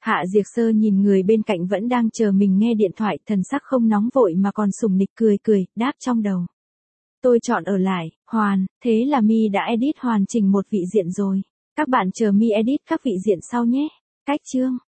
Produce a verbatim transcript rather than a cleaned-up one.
Hạ Diệc Sơ nhìn người bên cạnh vẫn đang chờ mình nghe điện thoại, thần sắc không nóng vội mà còn sủng nịch cười cười, đáp trong đầu. Tôi chọn ở lại, Hoàn, thế là Mi đã edit hoàn chỉnh một vị diện rồi. Các bạn chờ Mi edit các vị diện sau nhé. Cách chương